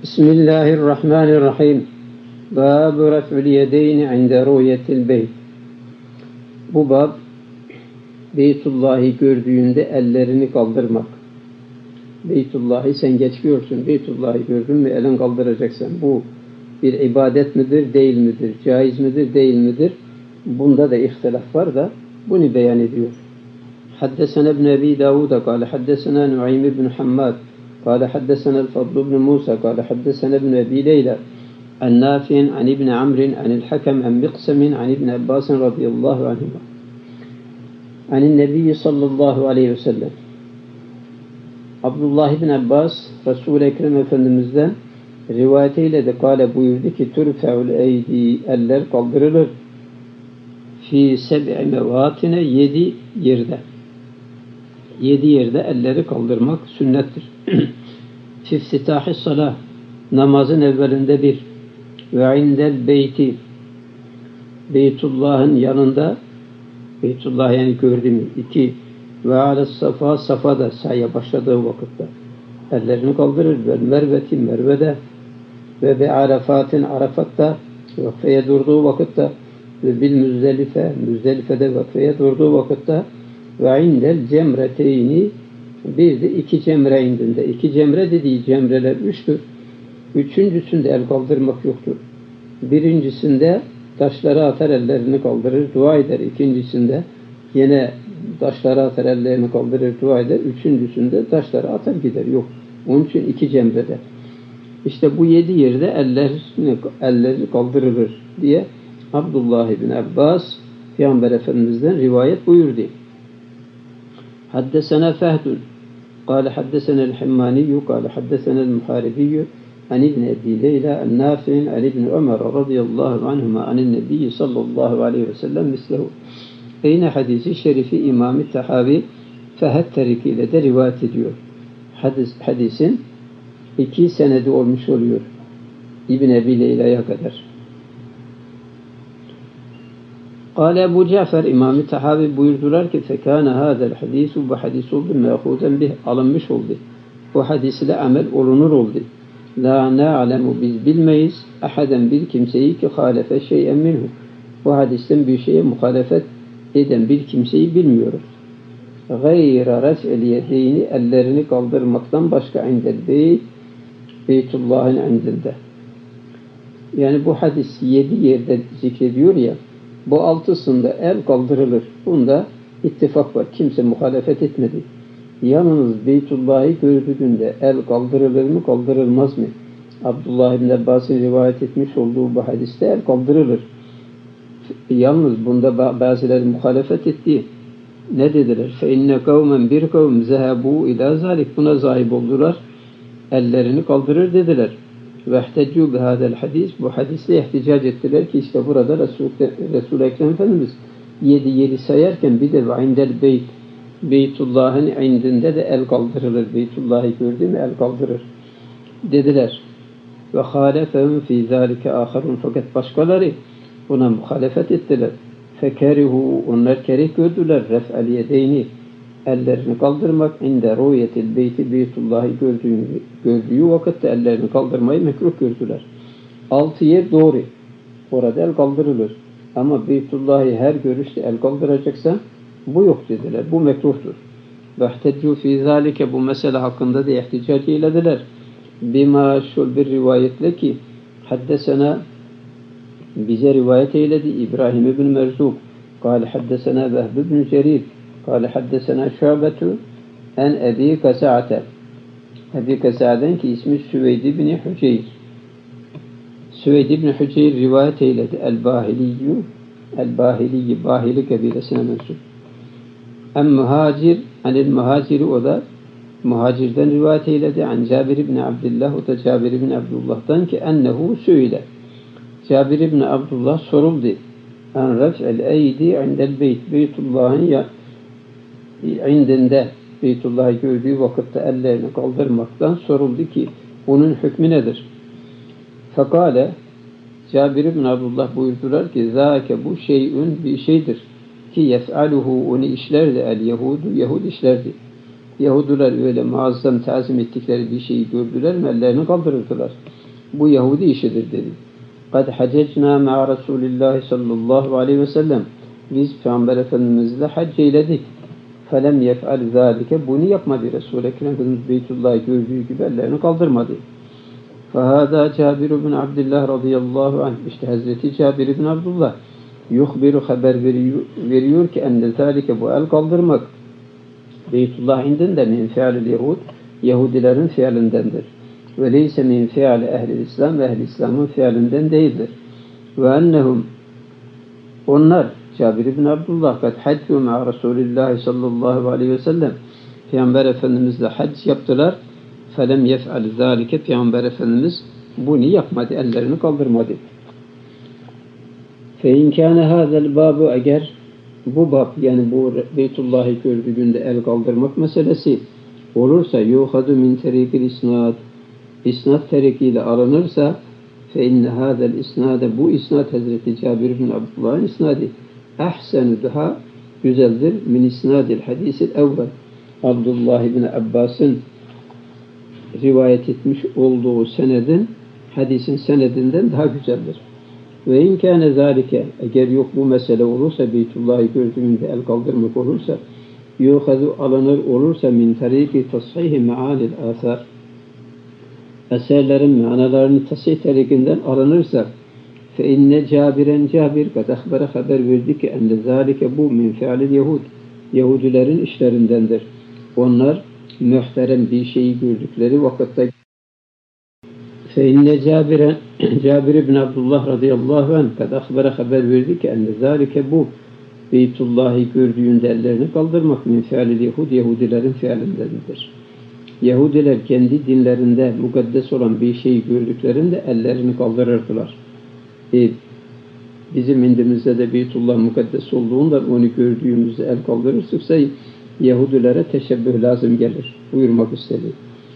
Bismillahirrahmanirrahim. Bab-ı ref'ül yedeyni inde ru'yetil beyt. Bu bab, Beytullah'ı gördüğünde ellerini kaldırmak. Beytullah'ı sen geçiyorsun, Beytullah'ı gördün mü elin kaldıracaksın. Bu bir ibadet midir, değil midir? Caiz midir, değil midir? Bunda da ihtilaf var da bunu beyan ediyor. Haddesena ibn Ebi Davud kâle haddesena Nuaym ibn Hammad قال حدثنا الفضل بن موسى قال حدثنا ابن أبي ليلى عن نافع عن ابن عمرو عن الحكم عن مقسم عن ابن عباس رضي الله عنهما عن النبي صلى الله عليه وسلم. Abdullah ibn Abbas Resul-i Ekrem Efendimiz'den rivayetiyle de kâle buyurdu ki turfe'ul eydi, eller kaldırılır fi seb'i mevatine, 7 yerde. 7 yerde elleri kaldırmak sünnettir. Fiftitahi salah, namazın evvelinde bir. Ve indel beyti, Beytullah'ın yanında, Beytullah yani gördüğüm 2. Ve alas safa, safada sayya başladığı vakitte ellerini kaldırır. Ve merveti, mervede. Ve be arafatin, arafatta vakfeye durduğu vakitte. Ve bil müzdelife, müzdelifede vakfeye durduğu vakitte. Ve indel cemreteyni, bir de 2 cemre indinde. 2 cemre dediği cemreler 3'tür. Üçüncüsünde el kaldırmak yoktur. Birincisinde taşları atar, ellerini kaldırır, dua eder. İkincisinde yine taşları atar, ellerini kaldırır, dua eder. Üçüncüsünde taşları atar gider. Yok. Onun için 2 cemrede. İşte bu 7 yerde elleri kaldırılır diye Abdullah ibn Abbas Peygamber Efendimiz'den rivayet buyurdu. Haddesena Fehdun قال حدثنا الحماني قال حدثنا المحاربي عن ابن أبي ليلى النافع عن ابن عمر رضي الله عنهما عن النبي صلى الله عليه وسلم مثله. Yine hadisi şerifi İmam-ı Tahavi Fehd tarikiyle de rivayet ediyor. Hadisin 2 senedi olmuş oluyor İbn Ebi Leyla'ya kadar. Kâle Ebu Cafer İmam-ı Tahavi buyurdular ki fekâne hâzel hadisu, bu hadis oldu me'hûden bih, alınmış oldu. Bu hadisle amel olunur oldu. La na'lemu, biz bilmeyiz ahaden bir kimseyi ki hâlefe şey'en minhu. Bu hadisten bir şeye muhalefet eden bir kimseyi bilmiyoruz. Gayra res'el yedeyni, ellerini kaldırmaktan başka indel beyt, Beytullah'ın indinde. Yani bu hadis 7 yerde zikrediyor ya, bu 6'sında el kaldırılır. Bunda ittifak var. Kimse muhalefet etmedi. Yalnız Beytullah'ı gördüğünde el kaldırılır mı, kaldırılmaz mı? Abdullah ibn Abbas'ın rivayet etmiş olduğu bu hadiste el kaldırılır. Yalnız bunda bazıları muhalefet etti. Ne dediler? فَاِنَّ قَوْمًا bir kavm زَهَبُوا اِلَى ذَلِكَ, buna zahip oldular. Ellerini kaldırır dediler. وَاحْتَجُّوا بِهَذَا الْحَدِيثِ, bu hadisle ihticac ettiler ki işte burada Resul-i Ekrem Efendimiz 7 sayarken bir de indel beyt, Beytullah'ın indinde de el kaldırılır. Beytullah'ı gördü mü el kaldırır dediler. Ve halefehum fi zalike aharun, fakat başkaları buna muhalefet ettiler. Fekerihu, onlar kerih gördüler. Ref'el yedeyni, ellerini kaldırmak inde ru'yetil beyti, Beytullah'ı gördüğü vakitte ellerini kaldırmayı mekruh gördüler. 6 yer doğru. Orada el kaldırılır. Ama Beytullah'ı her görüşte el kaldıracaksa bu yok dediler. Bu mekruhtur. Vehteccu fî zâlike, bu mesele hakkında da ihticac eylediler. Bima şul bir rivayetle ki haddesena, bize rivayet eyledi İbrahim ibn Merzuk. Kâle haddesena Vehb ibn Cerir. Kâle haddesena Şu'betu en Ebi Kasa'ate. Ebi Kasa'den ki ismi Süveyd ibn Hüceyr. Süveyd ibn Hüceyr rivayet eyledi. El-Bahiliyyi, Bahili kabilesine mensup. En-Muhacir, anil-Muhaciri, o da Muhacir'den rivayet eyledi. An Cabir ibn Abdullah, o da Cabir ibn Abdullah'dan ki ennehu sü'ile. Cabir ibn Abdullah soruldu. En ref'el eydi indel beyt, Beytullah'ın indinde, Beytullah'ı gördüğü vakitte ellerini kaldırmaktan soruldu ki bunun hükmü nedir? Fekale, Cabir ibn Abdullah buyurdular ki zâke, bu şeyün bir şeydir ki yef'aluhu, onu işlerdi el Yahudu, Yahud işlerdi. Yahudiler öyle muazzam tazim ettikleri bir şeyi gördüler mi ellerini kaldırırdılar. bu Yahudi işidir dedi. Kad hacecna ma'a Resulillahi sallallahu aleyhi ve sellem. Biz Peygamber Efendimizle hac eyledik. Felem yef'al zâlike. Bunu yapmadı Resul-i Ekrem Efendimiz Beytullah'ı gördüğü gibi ellerini kaldırmadı. Fehâdâ Cabir bin Abdullah radıyallahu anh. İşte Hazreti Cabir bin Abdullah yuhbiru haber veriyor ki enne zâlike bu el kaldırmak Beytullah indinde min fi'lil Yahud Yahudilerin fiilindendir. Ve leyse min fi'li ehli İslam ve ehli İslam'ın fiilinden değildir. Ve ennehum onlar Cabir bin Abdullah kad haccu ma'a Resulillah sallallahu aleyhi ve sellem Peygamber Efendimizle hac yaptılar. Felem yef'al zâlike Peygamber Efendimiz bunu yapmadı, ellerini kaldırmadı. Fe in kâne hâzel bâbu eğer bu bab yani bu Beytullah'ı gördüğünde el kaldırmak meselesi olursa yuhadu min terikil isnad isnad terikiyle alınırsa fe inne hâzel isnade bu isnad Hazreti Cabir bin Abdullah'ın isnadi ahsenu daha güzeldir min isnadil hadisil evvel Abdullah bin Abbas'ın rivayet etmiş olduğu senedin hadisin senedinden daha güzeldir. Ve inkâne zâlike eğer yok bu mesele olursa Beytullah'ı gördüğünde el kaldırmak olursa yuhadu alınır olursa min tariki tashihi me'anil âthâr eserlerin manalarını tasih tarikinden alınırsa fe inne Cabiren Cabir kad ahbere haber verdi ki enne zâlike bu min fi'lil Yahud Yahudilerin işlerindendir. Onlar muhterem bir şeyi gördükleri vakitte fe inne Cabir ibn Abdullah radıyallahu anh kad ahbere haber verdi ki enne zâlike bu Beytullah'ı gördüğünde ellerini kaldırmak min fi'lil Yahud Yahudilerin fiilindendir. Yahudiler kendi dinlerinde mukaddes olan bir şeyi gördüklerinde ellerini kaldırırdılar. Bizim indimizde de Beytullah mukaddes olduğundan onu gördüğümüzde el kaldırırsa Yahudilere teşebbüh lazım gelir. Buyurmak istedi.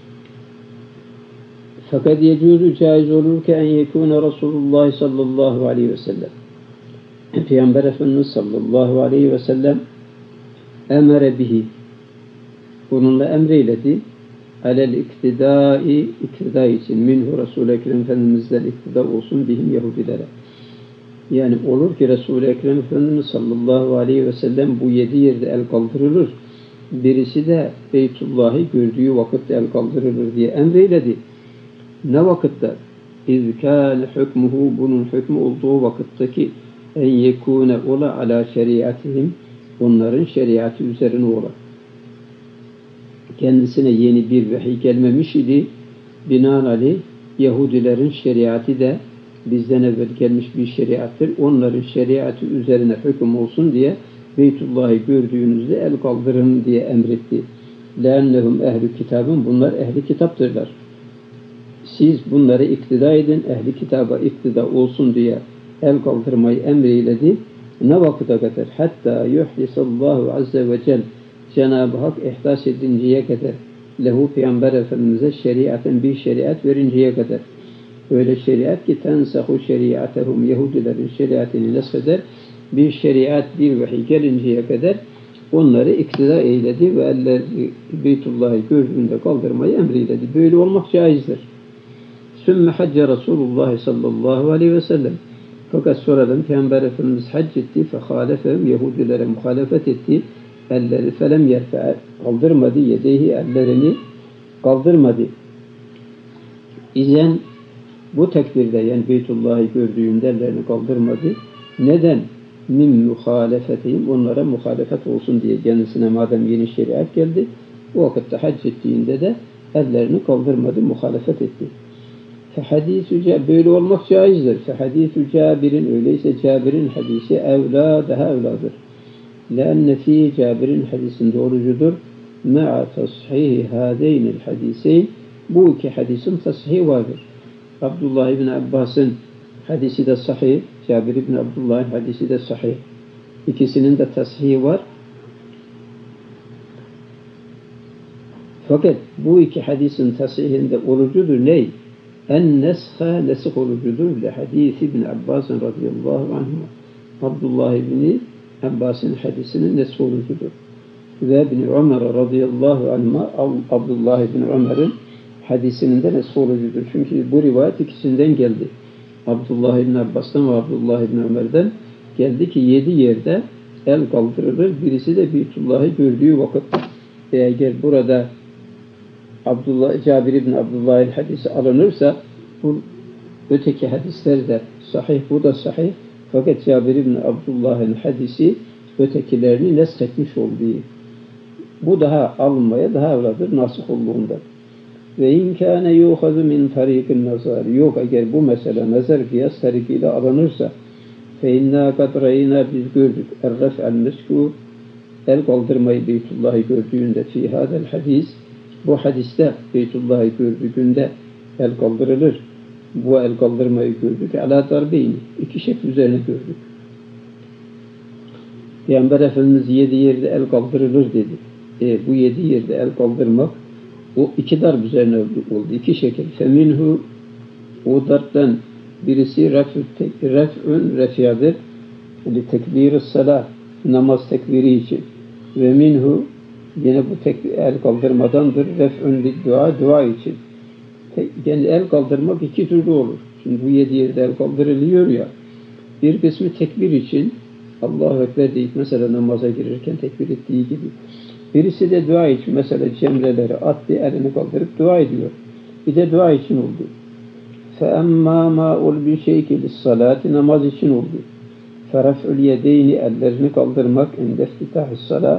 Fakat yecuzu caiz olur ki en yekûne Resulullah sallallahu aleyhi ve sellem. Peygamber Efendimiz sallallahu aleyhi ve sellem emre bihi. Bununla emreyledi. Alel iktidai iktida için minhu Resul-i Ekrem Efendimiz'den iktida olsun bihim Yahudilere. Yani olur ki Resul-i Ekrem Efendimiz sallallahu aleyhi ve sellem bu 7 yerde el kaldırılır. Birisi de Beytullah'ı gördüğü vakitte el kaldırılır diye emreyledi. Ne vakitte? İzkâne hükmuhu bunun hükmü olduğu vakitteki en yekûne ola ala şeriatihim onların şeriatı üzerine ola. Kendisine yeni bir vahiy gelmemiş idi. Binaenaleyh Yahudilerin şeriatı da bizden evvel gelmiş bir şeriattır. Onların şeriatı üzerine hüküm olsun diye Beytullah'ı gördüğünüzde el kaldırın diye emretti. لَاَنَّهُمْ ehl-i kitabın bunlar ehli kitaptırlar. Siz bunları iktida edin, ehli kitaba iktida olsun diye el kaldırmayı emreyledi. Ne vakıta kadar? Hatta yuhdisallahu azze ve cel Cenab-ı Hak ihdas edinceye kadar lehu Peygamber Efendimiz'e şeriaten bir şeriat verinceye kadar. Öyle şeriat ki tensahu şeriatehum Yahudilerin şeriatini nesheder bir şeriat bir vahiy gelinceye kadar onları iktida eyledi ve elleri Beytullah'ı gördüğünde kaldırmayı emreyledi. Böyle olmak caizdir. Sümme hacca Resulullah sallallahu aleyhi ve sellem. Fakat sonradan Peygamber Efendimiz hac etti. Fehalefehum Yahudilere muhalefet etti. Elleri felem yerfe kaldırmadı. Yedeyhi ellerini kaldırmadı. İzen bu tekbirde yani Beytullah'ı gördüğünde ellerini kaldırmadı. Neden? Min muhalefetihim onlara muhalefet olsun diye kendisine madem yeni şeriat geldi o vakitte hac ettiğinde de ellerini kaldırmadı, muhalefet etti. Fehadîsü böyle olmak caizdir. Fehadîsü Cabir'in öyleyse Cabir'in hadisi evlâ daha evladır. لأن فيه Cabir'in hadisinde doğrucudur. Ma'a tashihi hâdeynil hadiseyn bu iki hadisin tashihi vardır. Abdullah ibn Abbas'ın hadisi de sahih, Cabir ibn Abdullah'ın hadisi de sahih. İkisinin de tashihi var. Fakat bu iki hadisin tasihinde olucudur ney? En-nesha nesih olucudur. Le hadisi ibn Abbas'ın radıyallahu anhu. Abdullah ibn Abbas'ın hadisinin nesih olucudur. Ve ibn Ömer radıyallahu anh'a Abdullah ibn Ömer'in hadisinin de nesolucudur. Çünkü bu rivayet ikisinden geldi. Abdullah İbni Abbas'tan ve Abdullah İbni Ömer'den geldi ki 7 yerde el kaldırılır. Birisi de Beytullah'ı gördüğü vakit. Eğer burada Cabir İbni Abdullah'ın hadisi alınırsa bu öteki hadisler de sahih, bu da sahih. Fakat Cabir İbni Abdullah'ın hadisi ötekilerini nesretmiş olduğu. Bu daha alınmaya daha evladır nasih olduğunda. Ve inkâne yuhazu min tariqin nazar. Yok eğer bu mesele nazar kıyas tarikiyle alınırsa fe inna kad reyna biz gördük el meskur el kaldırmayı Beytullah'ı gördüğünde fi hadel hadis bu hadiste Beytullah'ı gördüğünde el kaldırılır. Bu el kaldırmayı gördük. Ala darbeyni. 2 şekil üzerine gördük. Peygamber Efendimiz 7 yerde el kaldırılır dedi. Bu 7 yerde el kaldırmak o 2 darb üzerine oldu. 2 şekil. Feminhu o darbden birisi ref'ün refiyadır. Yani tekbir-i salah namaz tekbiri için. Ve minhu yine bu el kaldırmadandır. Ref'ün dua için. Yani el kaldırmak 2 türlü olur. Şimdi bu 7 yerde el kaldırılıyor ya. Bir kısmı tekbir için Allahu Ekber deyip mesela namaza girirken tekbir ettiği gibi. Birisi de dua için mesela cemreleri attı, elini kaldırıp dua ediyor. Bir de dua için oldu. فَاَمَّا مَا اُلْ بِشَيْكِ لِلصَّلَاتِ namaz için oldu. فَرَفْعُ الْيَدَيْنِ ellerini kaldırmak اِنْدَ اَفْتِتَاحِ الصَّلَاةِ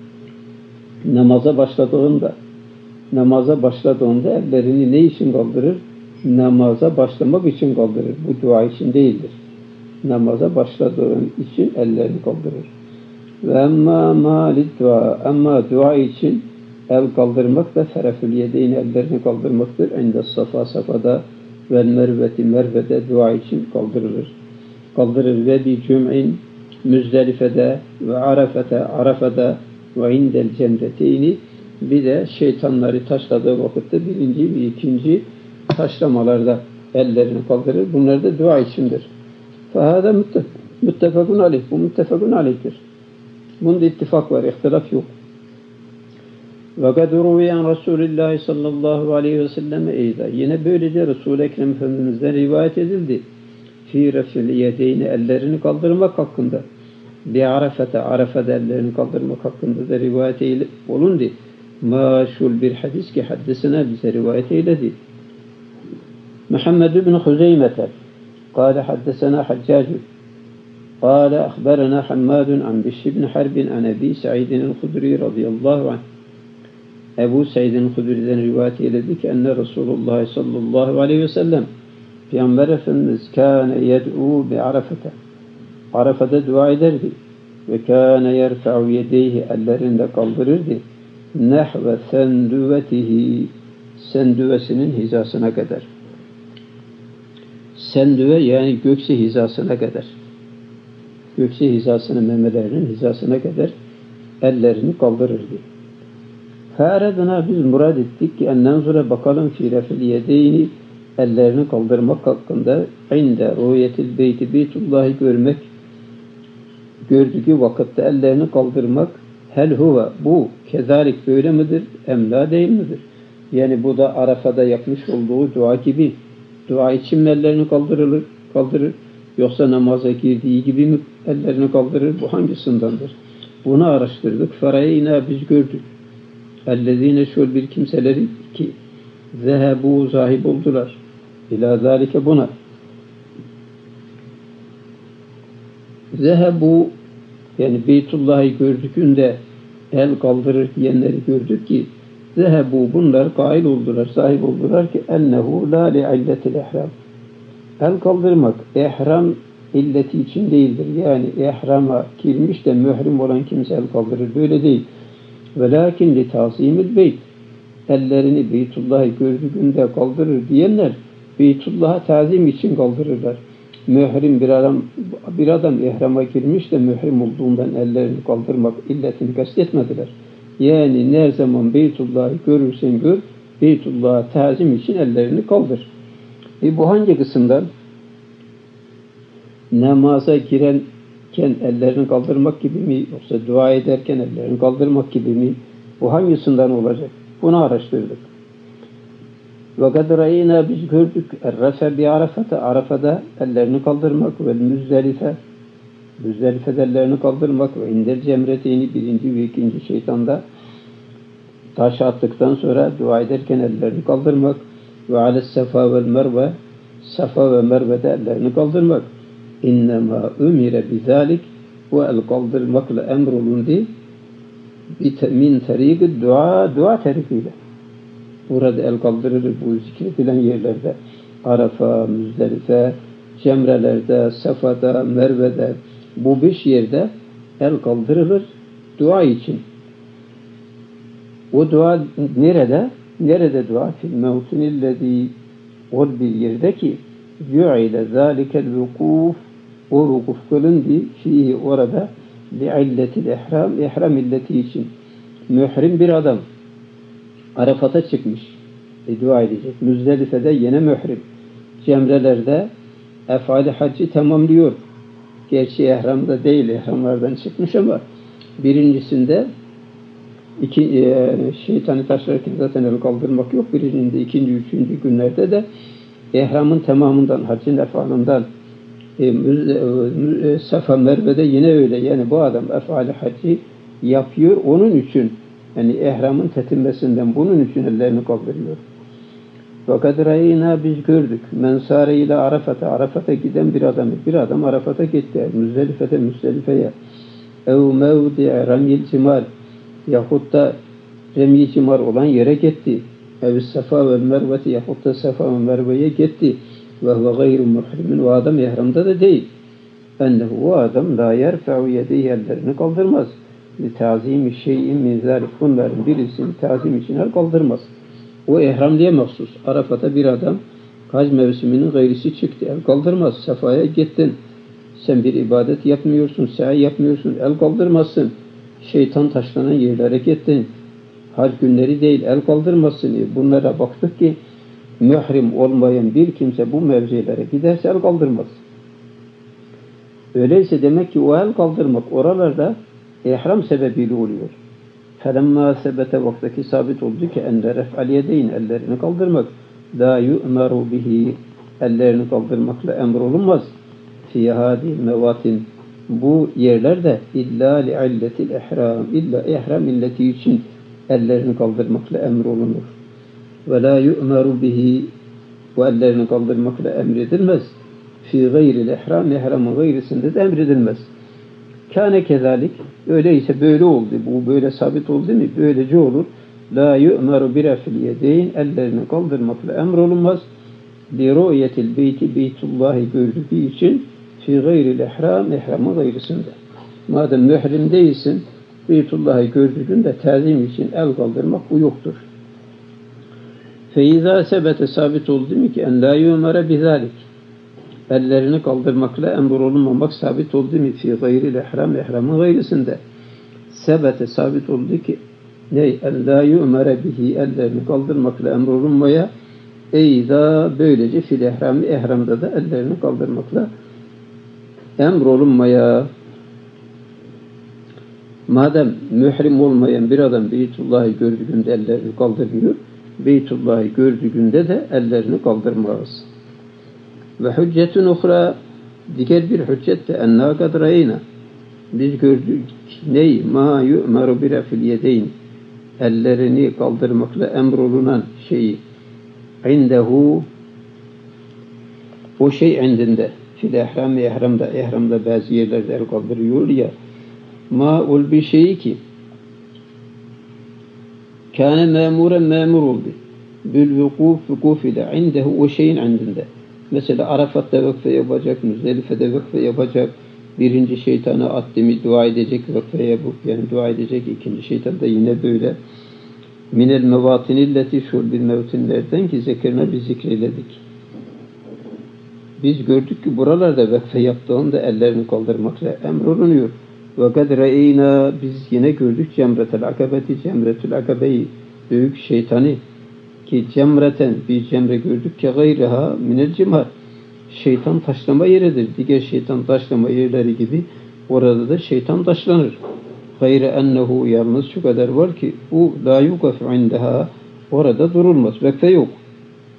namaza başladığında ellerini ne için kaldırır? Namaza başlamak için kaldırır. Bu dua için değildir. Namaza başladığın için ellerini kaldırır. Ve ama dua için el kaldırmak da ferefül yedeyn ellerini kaldırmaktır. Ende safada ve mervede dua için kaldırır ve bir cüm'in Müzdelife'de ve Arafa'da ve indel cemreteyni bir de şeytanları taşladığı vakitte birinci ve ikinci taşlamalarda ellerini kaldırır. Bunlar da dua içindir. Fahada müttefakun aleyh. Bu müttefakun aleyhtir. Bunda ittifak var, ihtilaf yok. Ve kad ruviyen Resulullah sallallahu aleyhi ve selleme eyda. Yine böylece Resul-i Ekrem Efendimiz'den rivayet edildi. Fi refil yedeyni ellerini kaldırmak hakkında. Bi Arafa'da ellerini kaldırmak hakkında da rivayet olundu. Maşul bir hadis ki haddesine bize rivayet eyledi. Muhammed ibn Huzeyme'te قال حدثنا حجاج قال أخبرنا حماد عن بشر بن حرب عن أبي سعيد الخدري رضي الله عنه Ebu Said'in Hudri'den rivayet eyledi ki enne Resulullah sallallahu aleyhi ve sellem Peygamber Efendimiz kâne yed'u bi Arafa'da dua ederdi ve kâne yerfa'u yedeyhi ellerinde kaldırırdı nehve sendüvesinin hizasına kadar. Sendüve yani gökse hizasına kadar. Gökse hizasına memelerinin hizasına kadar ellerini kaldırırdı. Fâredina biz murad ettik ki ennenzure bakalım fi refil yedeyni ellerini kaldırmak hakkında inde ruyetil beyti Beytullah'ı gördüğü vakitte ellerini kaldırmak hel huve bu kezalik böyle midir emla değil midir? Yani bu da Arafa'da yapmış olduğu dua gibi dua için mi ellerini kaldırır yoksa namaza girdiği gibi mi ellerini kaldırır? Bu hangisindendir? Bunu araştırdık. Ferayina biz gördük. Ellezine şöyle bir kimseleri ki zehebu zahib oldular. İlâ zâlike buna. Zehebu yani Beytullah'ı gördükünde el kaldırır diyenleri gördük ki zehebu bunlar kail oldular, sahip oldular ki ennehu la li illetil ihram. El kaldırmak ihram illeti için değildir. Yani ihrama girmiş de mührim olan kimse el kaldırır. Böyle değil. Velakin li tazimil beyt. Ellerini Beytullah'ı gördüğünde kaldırır diyenler Beytullah'a tazim için kaldırırlar. Mührim bir adam ihrama girmiş de mührim olduğundan ellerini kaldırmak illetini kastetmediler. Yani ne zaman Beytullah'ı görürsen gör, Beytullah'a tazim için ellerini kaldır. Bu hangi kısımdan? Namaza girerken ellerini kaldırmak gibi mi? Yoksa dua ederken ellerini kaldırmak gibi mi? Bu hangisinden olacak? Bunu araştırdık. Ve kad ra'yna biz gördük errefe bi arafata arafada ellerini kaldırmak ve Müzdelife'de ellerini kaldırmak ve indel cemreteyni birinci ve ikinci şeytanda taş attıktan sonra dua ederken ellerini kaldırmak ve ales safa vel merve safa ve merve'de ellerini kaldırmak. İnnemâ ümire bizalik bu el kaldırmakla emrolundu min terîgı dua tarifiyle. Burada el kaldırılır bu zikredilen yerlerde. Arafa, Müzdelife, Cemrelerde, Safa'da, Merve'de bu 5 yerde el kaldırılır dua için. O dua nerede? Nerede dua? Fil mevtinillezî o bir yerde ki yu'ile zâlikel vukûf o vukuf kılındı fihi orada li'illetil ihram ihram illeti için. Mührim bir adam Arafat'a çıkmış. Dua edecek. Müzdelife'de yine mührim. Cemrelerde efali haccı tamamlıyor. Gerçi ihramda değil, ihramlardan çıkmış ama birincisinde şeytanı taşlarken zaten el kaldırmak yok. Birincisinde, ikinci, üçüncü günlerde de ihramın tamamından, haccın efalından Safa Merve'de yine öyle. Yani bu adam efali haccı yapıyor. Onun için yani ihramın tetimmesinden bunun için ellerini kaldırıyor. Fakat rayina biz gördük. Mensare ile Arafat'a giden bir adam. Bir adam Arafat'a gitti. Müzdelife'ye. Ev mevdi'e ramyil cimal yahut da remyi cimar olan yere gitti. Ev safa ve merveti yahut da safa ve merveye gitti. Ve huve gayru muhrimin. O adam ihramda da değil. Ennehu o adam la yerfe'u yedeyhi ellerini kaldırmaz. Tazimi şeyin min zalik. Bunların birisini tazim için el kaldırmaz. O ihramliye mahsus. Arafat'a bir adam hac mevsiminin gayrisi çıktı. El kaldırmaz. Safa'ya gittin. Sen bir ibadet yapmıyorsun. Sa'i yapmıyorsun. El kaldırmazsın. Şeytan taşlanan yerlere gittin. Hac günleri değil. El kaldırmazsın. Bunlara baktık ki mührim olmayan bir kimse bu mevzilere giderse el kaldırmaz. Öyleyse demek ki o el kaldırmak oralarda ihram sebebiyle oluyor. فَلَمَّا sebete vaktaki sabit oldu ki enne ref'al yedeyn ellerini kaldırmak la yu'meru bihi ellerini kaldırmakla emrolunmaz. Fî hâdîl mevatin bu yerlerde illa li'illetil ihram illa ihram illeti için ellerini kaldırmakla emrolunur. Ve la yu'meru bihi bu ellerini kaldırmakla emredilmez. Fî gayril ihram ihramın gayrisinde de emredilmez. Kâne kezalik öyleyse böyle oldu. Bu böyle sabit oldu mu? Böylece olur. La yu'meru bi ref'il yedeyn ellerini kaldırmakla emrolunmaz. Li ru'yetil beyti beytullah'ı gördüğü için fi gayril ihram ihramın gayrısında. Madem mührim değilsin Beytullah'ı gördüğünde tazim için el kaldırmak bu yoktur. Feiza sebete sabit oldu mu ki en la yu'mere bizalik ellerini kaldırmakla emrolunmamak sabit oldu mu fi gayril ihram ihramın gayrısında. Sebete sabit oldu ki en la yu'mere bihi ellerini kaldırmakla emrolunmaya eyza böylece fil ihram ihramda da ellerini kaldırmakla emrolunmaya. Madem mührim olmayan bir adam Beytullah'ı gördüğünde ellerini kaldırmıyor, Beytullah'ı gördüğünde de ellerini kaldırmaz. Ve hüccetun uhra diğer bir hüccet de enna kad rayna biz gördük ney ma yu'meru bi refil yedeyn ellerini kaldırmakla emrolunan şeyi indehu o şey indinde fil ihramda bazı yerlerde el kaldırıyor ya ma ol bir şey ki kâne memuren memur oldu bil vukuf ile indehu o şeyin indinde. Mesela Arafat'ta vakfe yapacak, Müzdelife'de vakfe yapacak, birinci şeytana attığımı dua edecek, vakfe yapıp yani dua edecek, ikinci şeytan da yine böyle. Minel mevatinilleti şurbil mevtinlerden ki zekirine biz zikreledik. Biz gördük ki buralarda vakfe yaptığında ellerini kaldırmakla emrolunuyor. Ve kad re'ina biz yine gördük cemretel akabeyi büyük şeytanı ki cemreten bir cemre gördük ki gayriha minel cimar şeytan taşlama yeridir. Diğer şeytan taşlama yerleri gibi orada da şeytan taşlanır. Gayre ennehu yalnız şu kadar var ki bu la yukafu indeha orada durulmaz. Vakfe yok.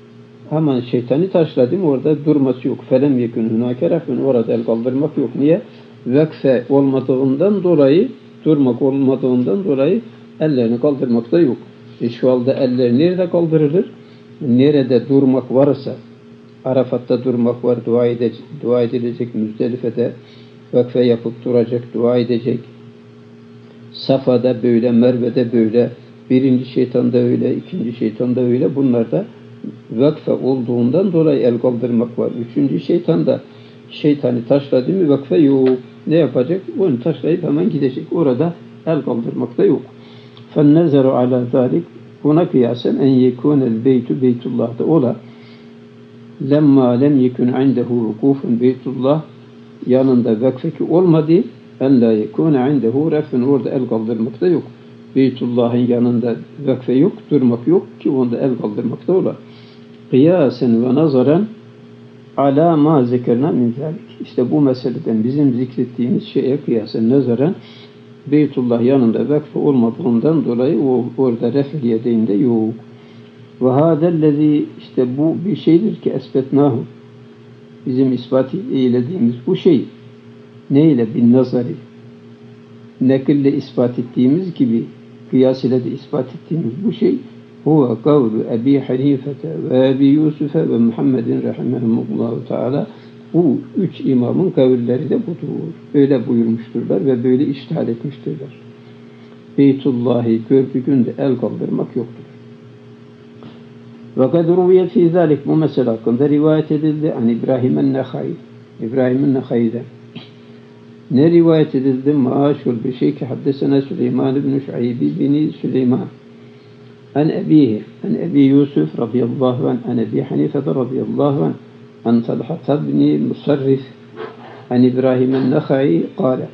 Hemen şeytani taşladım, orada durması yok. Felem yekun hunâke ref'ün, orada el kaldırmak yok. Niye? Vekfe olmadığından dolayı, durmak olmadığından dolayı ellerini kaldırmak da yok. Şu anda eller nerede kaldırılır? Nerede durmak varsa, Arafat'ta durmak var, dua edilecek, Müzdelife'de vekfe yapıp duracak, dua edecek. Safa'da böyle, Merve'de böyle, birinci şeytanda öyle, ikinci şeytanda öyle. Bunlar da vekfe olduğundan dolayı el kaldırmak var. Üçüncü şeytanda şeytanı taşladı mı vekfe yok. Ne yapacak? Onu taşlayıp hemen gidecek. Orada el kaldırmak da yok. فَالنَّزَرُ عَلَى ذَٰلِكَ Buna kıyasen en yekûnel beytu beytullah'da ola. Lemma lem yekun indehu vukufun beytullah yanında vekfeki olmadı. En la yekûne indehu refün orada el kaldırmak da yok. Beytullah'ın yanında vekfe yok, durmak yok ki onda el kaldırmak da ola. Kıyasen ve nazaran ala ma zekerna min zalik. İşte bu meseleden bizim zikrettiğimiz şeye kıyasen nazaran Beytullah yanında vekfe olmadığından dolayı orada ref'il yedeğinde yok. Ve hâdellezî işte bu bir şeydir ki esbetnâhu. Bizim ispat eylediğimiz bu şey. Neyle? Bin nazari. Nekille ispat ettiğimiz gibi kıyas ile de ispat ettiğimiz bu şey huve kavlu Ebi Hanifete ve Ebi Yusuf'e ve Muhammedin rahimehumullahu teala. Bu üç imamın kavulleri de budur. Öyle buyurmuşturlar ve böyle iştihad etmiştirler. Beytullah'ı gördüğünde el kaldırmak yoktur. Ve kad ruviye fî zâlik bu mesele hakkında rivayet edildi. Hani İbrahim'in Nekhai'den. Ne rivayet edildi? Maaşul bir şey ki haddesena Süleyman ibn Şuaybi bin Süleyman. An ebihi, an Ebi Yusuf radıyallahu anh, an Ebi Hanife'de radıyallahu anh, an Talha ibn Musarrif, an İbrahim'in Nekhai kâle.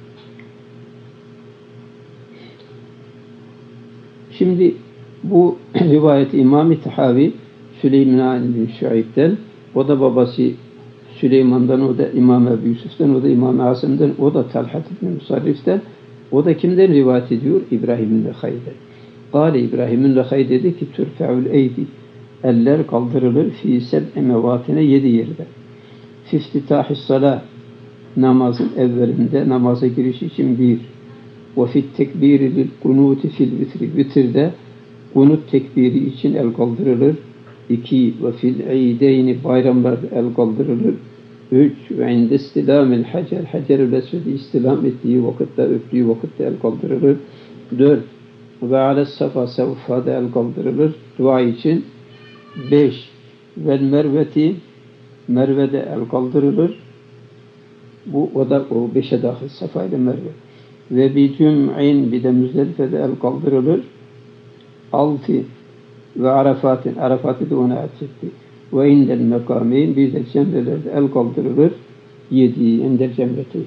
Şimdi bu rivayet İmam-ı Tahavi Süleyman bin Şuayb'den, o da babası Süleyman'dan, o da İmam Ebu Yusuf'tan, o da İmam Asim'den, o da Talha ibn Musarrif'ten, o da kimden rivayet ediyor? İbrahim'in Nekhai'den. Kâle İbrahim'in Nekhai dedi ki türfe'ül eydi. Eller kaldırılır fi seb'i mevatine 7 yerde. Fiftitahis salah namazın evvelinde namaza giriş için 1. Ve fit tekbiri lil kunuti fil vitri. Vitirde kunut tekbiri için el kaldırılır. 2. Ve fil eydeyni bayramlarda el kaldırılır. 3. Ve inde istilamil hacer. Hacer-ül esvedi istilam ettiği vakitte, öptüğü vakitte el kaldırılır. 4. Ve ales safa sevfada el kaldırılır. Dua için 5. Vel merveti Merve'de el kaldırılır. Bu o da o 5'e dahil Safa ile Merve. Ve bi cüm'in bir de Müzdelife'de el kaldırılır. 6. Ve Arafat'ı da ona atçetti. Ve indel mekameyn bir de cemrelerde el kaldırılır. 7. İndel cemreti.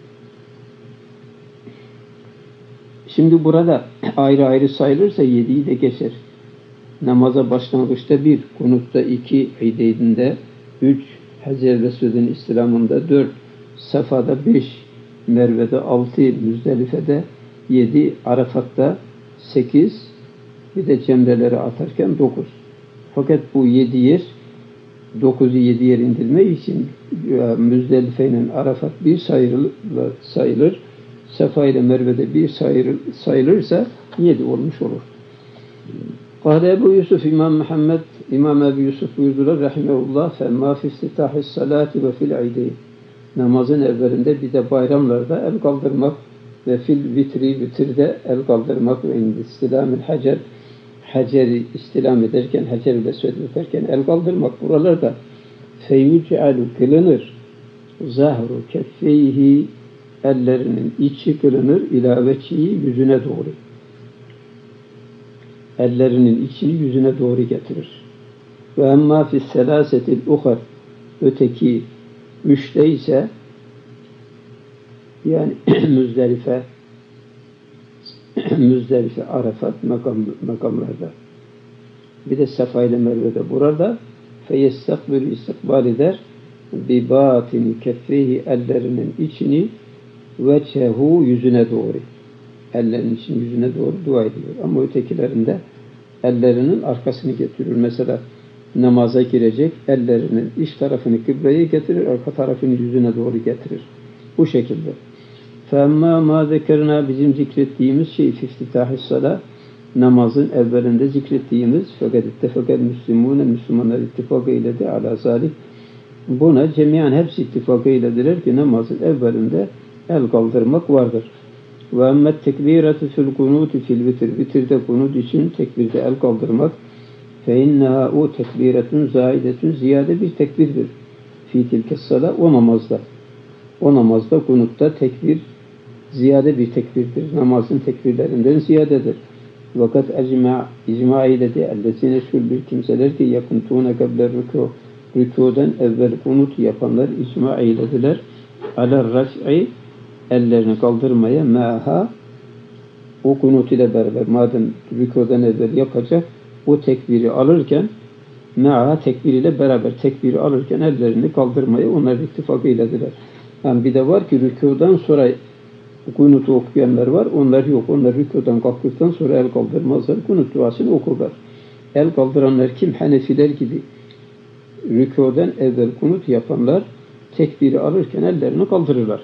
Şimdi burada ayrı ayrı sayılırsa 7'yi de geçer. Namaza başlangıçta 1, kunutta 2, İdeydinde 3, Hacer-i Esved'in istilamında 4, Safa'da 5, Merve'de 6, Müzdelife'de 7, Arafat'ta 8, bir de cemreleri atarken 9. Fakat bu 7 yer, 9'u 7 yer indirme için Müzdelife ile Arafat 1 sayılır, Safa ile Merve'de 1 sayılırsa 7 olmuş olur. Kâle Ebu Yusuf İmam Ebu Yusuf buyurdular rahimehullah femmâ fi istitâhis salâti ve fil aydeyn. Namazın evvelinde bir de bayramlarda el kaldırmak ve fil vitirde el kaldırmak ve istilamil hacer. Haceri istilam ederken, hacer-ül esved öperken el kaldırmak buralarda feyuc'alu kılınır. Zahru keffeyhi ellerinin içi kılınır ilaveçiyi yüzüne doğru. Ellerinin içini yüzüne doğru getirir. Ve emmâ fisselâsetil uhar öteki 3'te ise yani Müzdelife, Arafat makamlarda. Bir de Safa ile Merve'de burada feyestakbir istikbal eder bi batini keffeyhi ellerinin içini veçehu yüzüne doğru. Ellerinin için yüzüne doğru dua ediyor. Ama ötekilerinde ellerinin arkasını getiriyor. Mesela namaza girecek, ellerinin iç tarafını kıbleye getirir, arka tarafını yüzüne doğru getirir. Bu şekilde. فَاَمَّا مَا ذَكَرْنَا bizim zikrettiğimiz şey iftitâh-ı salâh, namazın evvelinde zikrettiğimiz fakat ittifakal müslümûne Müslümanlar ittifak eyledi alâ zâlik. Buna cemiyen hepsi ittifak eylediler ki namazın evvelinde el kaldırmak vardır. Ve emmet tekbiratu fil kunuti fil vitir. Vitirde kunut için tekbirde el kaldırmak fe inneha o tekbiretun zaidetun ziyade bir tekbirdir. Fi tilkes sala o namazda. O namazda kunutta tekbir ziyade bir tekbirdir. Namazın tekbirlerinden ziyadedir. Vakat icma eyledi ellezine şullü kimseler ki yakuntûne kabler rükû. Rükûden evvel kunut yapanlar icma eylediler. Aler raf'i ellerini kaldırmaya meha o kunut ile beraber madem rükûden evvel yapacak o tekbiri alırken meha tekbir ile beraber tekbiri alırken ellerini kaldırmaya onlar ittifak eylediler. Yani bir de var ki rükûdan sonra kunutu okuyanlar var. Onlar yok. Onlar rükûdan kalktıktan sonra el kaldırmazlar. Kunut duasını okurlar. El kaldıranlar kim? Hanefiler gibi. Rükûden evvel kunut yapanlar tekbiri alırken ellerini kaldırırlar.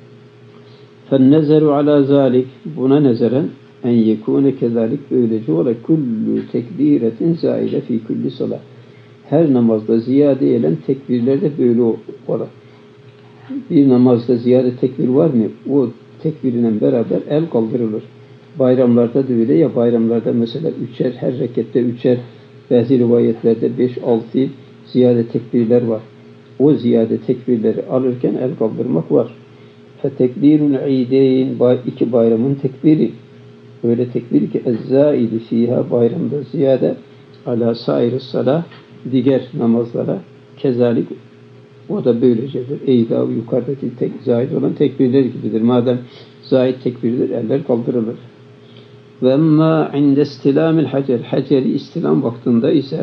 فَالنَّزَرُ عَلَى ذَٰلِكِ buna nezeren en yekûne kezalik böylece olarak kullu tekbiretin zaide fi kulli salah. Her namazda ziyade edilen tekbirler de böyle olur. Bir namazda ziyade tekbir var mı? O tekbiriyle beraber el kaldırılır. Bayramlarda da öyle ya, bayramlarda mesela üçer, her rekette üçer, bazı rivayetlerde 5-6 ziyade tekbirler var. O ziyade tekbirleri alırken el kaldırmak var. فَتَكْبِيرُ الْعِيدَيْنِ iki bayramın tekbiri. Öyle tekbir ki اَزَّائِدِ fiha bayramda ziyade ala sair salah diğer namazlara kezalik o da böylecedir. Eyda yukarıdaki zahid olan tekbirler gibidir. Madem zahid tekbirdir eller kaldırılır. Ve emma inde istilamil hacer haceri istilam vaktinde ise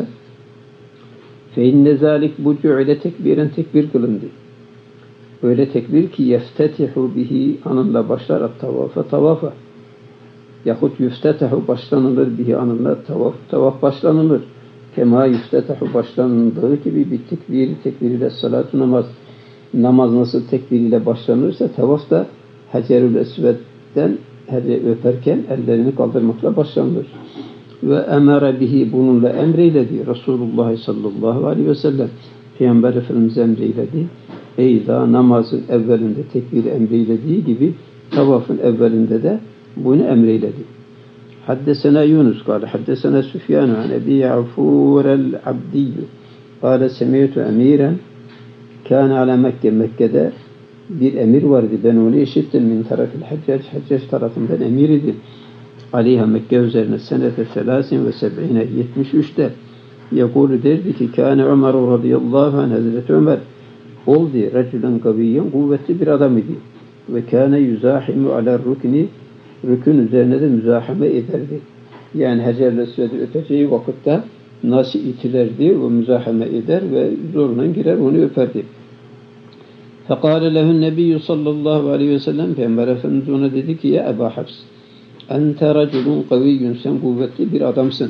fe inne zalik bu cü'le tekbiren tekbir kılındı. Öyle tekbir ki yeftetihu bihi anınla başlar tavafa yahut yüftetahu başlanılır bihi anınla tavaf başlanılır. Kema yüftetahu başlanıldığı gibi bir tekbir ile salatu namaz nasıl tekbir ile başlanırsa tavaf da Hacerül Esved'den öperken ellerini kaldırmakla başlanır. Ve emere bihi bununla emreyledi Resulullah sallallahu aleyhi ve sellem Peygamber Efendimiz emreyledi. Eyda namazın evvelinde tekbiri emreylediği gibi tavafın evvelinde de bunu emreyledi. Haddesena Yunus kâle haddesena Süfyan an Ebi Ya'fur el-Abdi kâle semiytu emiren kâne ala Mekke Mekke'de bir emir vardı. Ben onu işittim min tarafil Haccac tarafından emir idi. Aleyha Mekke üzerine senete 73'te yakulu derdi ki kâne Ömer radıyallahu anh Hazreti Ömer oldu racülen kaviyen kuvvetli bir adam idi. Ve kâne yüzâhimu ala rukni rükün üzerine de müzahame ederdi. Yani Hacer-i Esved'i öpeceği vakitte nasıl itilerdi ve müzahame eder ve zoruna girer onu öperdi. Fekâle lehun nebiyyü sallallahu aleyhi ve sellem Peygamber Efendimiz ona dedi ki ya Ebu Hafs ente racülün kaviyyün sen kuvvetli bir adamsın.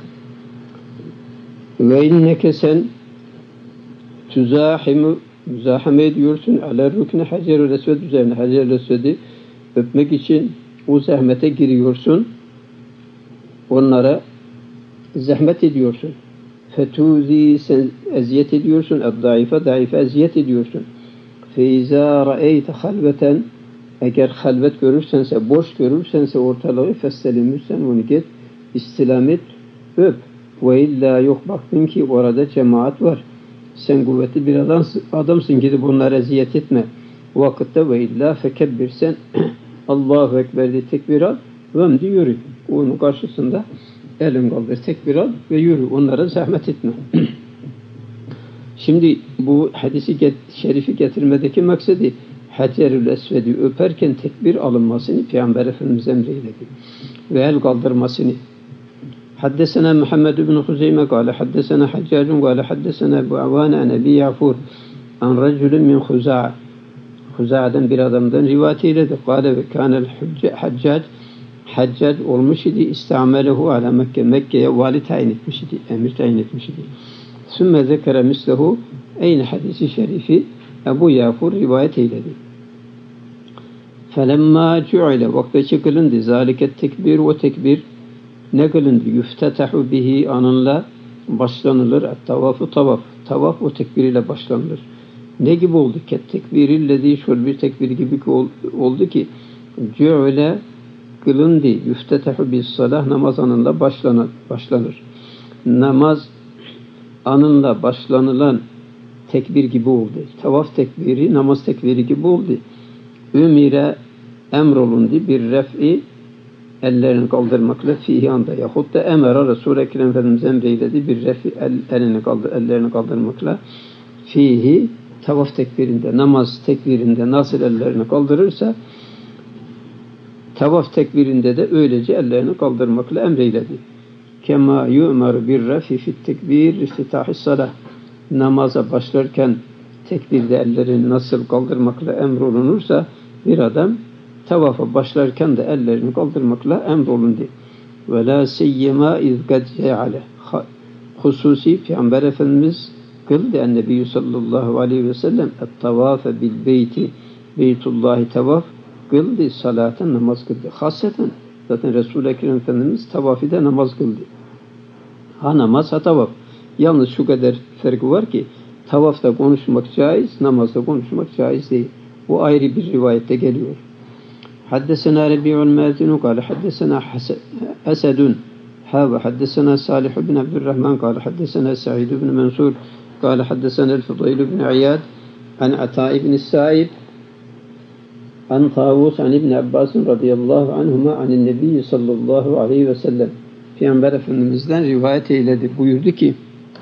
Ve inneke sen tüzahimu müzahame ediyorsun ala rükne Hacer-i Esved üzerine Hacer-i Esved'i öpmek için o zahmete giriyorsun. Onlara zahmet ediyorsun. Fetuzi sen eziyet ediyorsun. Daife eziyet ediyorsun. Feiza ra'eyte halveten eğer halvet görürsense, boş görürsense ortalığı fesselimürsen onu git, istilam et, öp. Ve illa yok baktın ki orada cemaat var. Sen kuvvetli bir adamsın gidip onlara eziyet etme. Vakitte ve illa fekebbir sen Allahu Ekber diye tekbir al ve ömdü yürü. Onun karşısında elin kaldır tekbir al ve yürü. Onlara zahmet etme. Şimdi bu hadisi şerifi getirmedeki maksedi Hacer-ül Esved'i öperken tekbir alınmasını Peygamber Efendimiz emreyledi. Ve el kaldırmasını. Haddesena Muhammed ibn Huzeyme kâle haddesena Haccacun kâle haddesena Ebu Avâne an Ebi Ya'fur an racülün min Huza'a Huza'dan bir adamdan rivayet eyledi. Kâle ve kânel Haccac olmuş idi. İstamelehu ala Mekke. Mekke'ye vali tayin etmiş idi. Emir tayin etmiş idi. Sümme zekere mislehu aynı hadisi şerifi Ebu Yağfur rivayet eyledi. Felemma cu'ile vakti kılındı zaliket tekbir ve tekbir ne kılındı? Yüftetahu bihi anınla başlanılır. Tavafu tavaf. Tavaf o tekbir ile başlanılır. Ne gibi oldu? Tekbirillezî şöyle bir tekbir gibi oldu ki cu'ile kılındı. Yüftetahu bis salah namaz anınla başlanır. Namaz anınla başlanılan tekbir gibi oldu. Tavaf tekbiri namaz tekbiri gibi oldu. Ümire emrolundu bir ref'i ellerini kaldırmakla fihi anda yahut da emara Resul-i Ekrem Efendimiz emreyledi bir ref'i ellerini kaldırmakla fihi tavaf tekbirinde namaz tekbirinde nasıl ellerini kaldırırsa tavaf tekbirinde de öylece ellerini kaldırmakla emreyledi. Kema yu'maru bir ref'i fit tekbir iftitahis salah namaza başlarken tekbirde ellerini nasıl kaldırmakla emrolunursa bir adam tavafa başlarken de ellerini kaldırmakla emrolundu. Ve la seyyema izgad ceale. Hususi Peygamber Efendimiz kıldı Ennebiyyü sallallahu aleyhi ve sellem et-tavafe bil beyti beytullahi tavaf kıldı salaten namaz kıldı. Hasreten zaten Resul-i Ekrem Efendimiz tavafide namaz kıldı. Ha namaz ha tavaf. Yalnız şu kadar farkı var ki tavafta konuşmak caiz, namazda konuşmak caiz değil. Bu ayrı bir rivayette geliyor. حدثنا ربيع المازن قال حدثنا أسد حدثنا صالح بن عبد الرحمن قال حدثنا سعيد بن منصور قال حدثنا الفضيل بن عياد عن عطاء بن السائب عن طاووس عن ابن عباس رضي الله عنهما عن النبي صلى الله عليه وسلم Peygamber Efendimiz'den rivayet eyledi. Buyurdu ki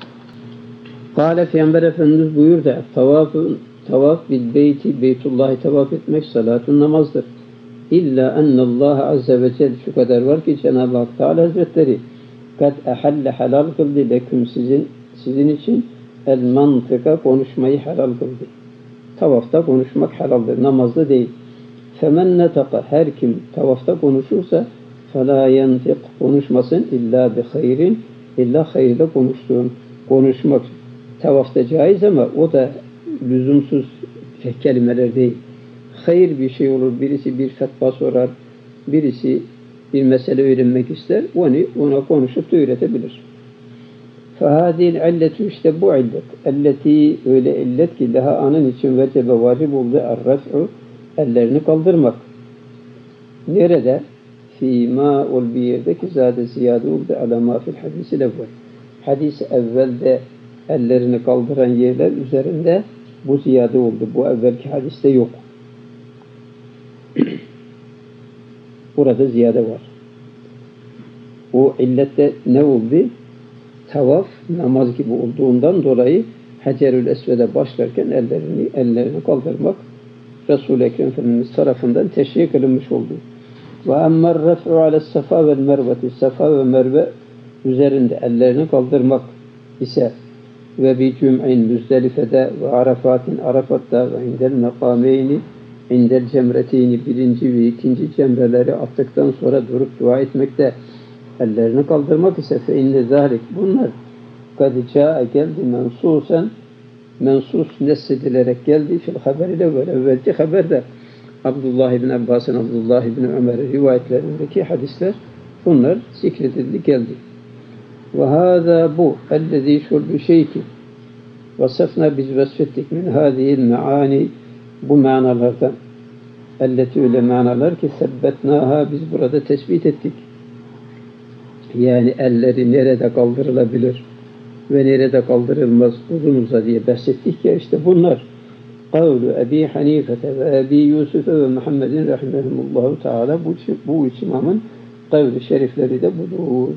Kâle Peygamber Efendimiz buyurdu tavaf bil beyti beytullahı tavaf etmek salatun namazdır. İlla ennallâhe azze ve celle şu kadar var ki Cenab-ı Hak Teala Hazretleri kad ehalle halal kıldı leküm sizin için el mantıka konuşmayı helal kıldı. Tavafta konuşmak helaldir, namazda değil. Femen netaka her kim tavafta konuşursa felâ yentik konuşmasın illa bi hayrin illa hayırla konuşmak tavafta caiz ama o da lüzumsuz kelimeler değil. Hayır bir şey olur, birisi bir fetva sorar, birisi bir mesele öğrenmek ister, ona konuşup da öğretebilir. Fehâdîl illetü işte bu illet. Elleti öyle illet ki daha anın için vecebe vacip oldu er-ref'u ellerini kaldırmak. Nerede? Fîmâ ol bir yerde ki zâde ziyade oldu alâmâ fil hadîs-i evvel. Hadis evvelde ellerini kaldıran yerler üzerinde bu ziyade oldu. Bu evvelki hadiste yok. Burada ziyade var. O illette ne oldu? Tavaf namaz gibi olduğundan dolayı Hacerül Esved'e başlarken ellerini kaldırmak Resul-i Ekrem Efendimiz tarafından teşvik kılınmış oldu. Ve emmâr ref'u ale's-safâ vel merveti Safa ve Merve üzerinde ellerini kaldırmak ise ve bi cüm'in Müzdelife'de ve Arafat'in Arafat'ta ve indel mekameyni indel cemreteyni birinci ve ikinci cemreleri attıktan sonra durup dua etmekte ellerini kaldırmak ise fe inne zâlik bunlar kadicâe geldi mensus nesedilerek geldi fil haberiyle böyle evvelki haberde Abdullah ibn Abbas'ın Abdullah ibn Ömer'in rivayetlerindeki hadisler bunlar zikredildi geldi. Ve hâzâ bu ellezî şul şey ki vasıfna biz vasfettik min hâzihil me'âni bu manalardan elleti öyle manalar ki sebbetnâhâ biz burada tespit ettik. Yani elleri nerede kaldırılabilir ve nerede kaldırılmaz uzun uzadıya bahsettik ya işte bunlar kavlu Ebi Hanifete ve Ebi Yusuf'e ve Muhammedin rahimehumullahu teala bu üç imamın kavli şerifleri de budur.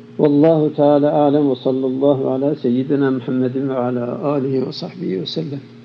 Vallahu teala alem ve sallallahu ala seyyidina Muhammedin ve ala alihi ve sahbihi ve sellem.